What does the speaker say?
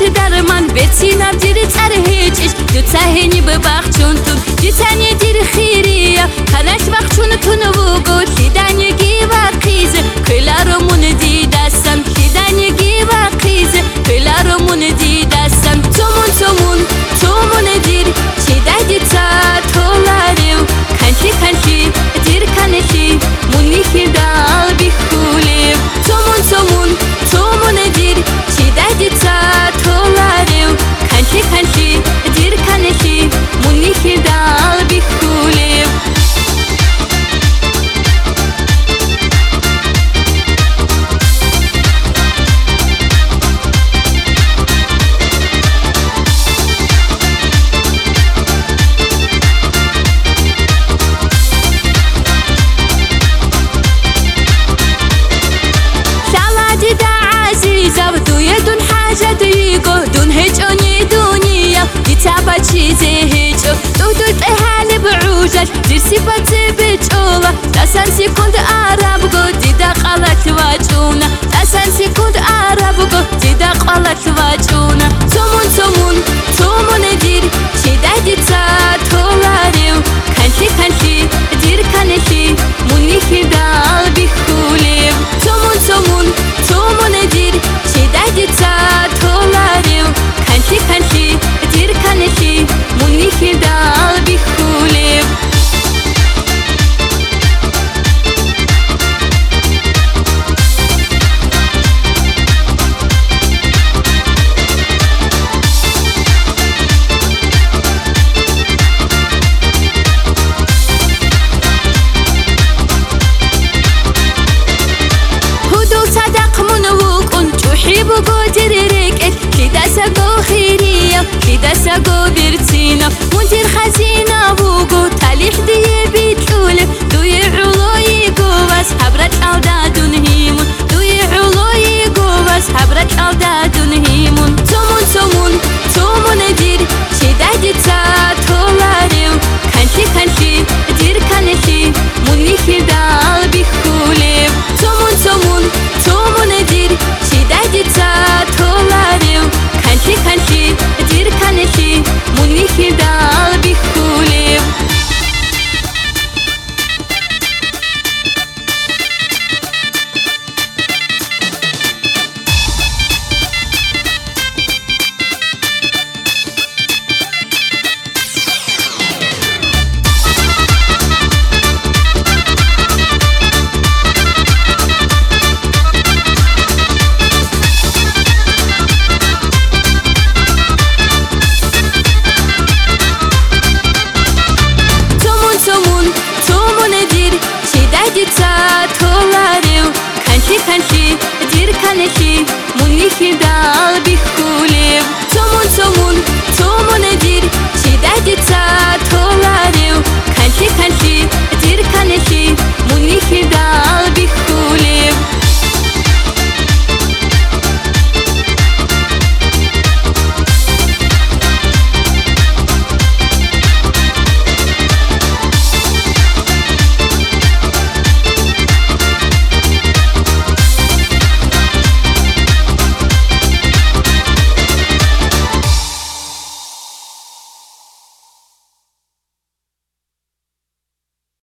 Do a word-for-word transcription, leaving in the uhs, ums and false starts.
در من بتینم دیر تر هیچش دو تهینی به بخشونتون دیتنی دیر خیریا کنش بخشونتون و گل دیدنگی و قیزه کلارمون دیدستم دیدنگی و قیزه کلارمون دیدستم تومون تومون تومون دیر چی دادی تا تولاریو کنشی کنشی دیر کنشی مونی خیردال بیخولیم تومون تومون تومون دیر چی دادی تا تولاریو کنشی کنشی دیر کنشی مونی خیردال بیخولیم دون هیچ آنی دنیا دیتابا چیزی هیچو دو دو تهال بعوجش زیر سیبت بچولا دستان سیکند عرب گو دیده قلت واجونا دستان سیکند عرب گو دیده قلت واجونا تومون تومون تومون دیر چی دادی تا تولاریو کنشی کنشی دیر کنشی مونی خیردال بیخولیم تومون تومون تومون دیر چی دادی تا تولاریو کنشی کنشی دیر کنشی مونی خیردال بیخولیم بگو دیرک کیدا سگو خیریه کیدا سگو برتینا منتر خزینه بگو تالیخ دیه بیتوله دوی علوی گواس حبرت عودادون هیمون دوی علوی گواس حبرت عودادون هیمون تومون تومون تومون دیر چی دادی تا تولاریو کنشی کنشی دیر کنشی مونی خیردال بیخولیم تومون تومون تومون دیر چی دادی تا تولاریو کنشی کنشی دیر کنشی مونی خیردال بیخولیم تولاریو کنشی کنشی دیر کنشی مونی خیردال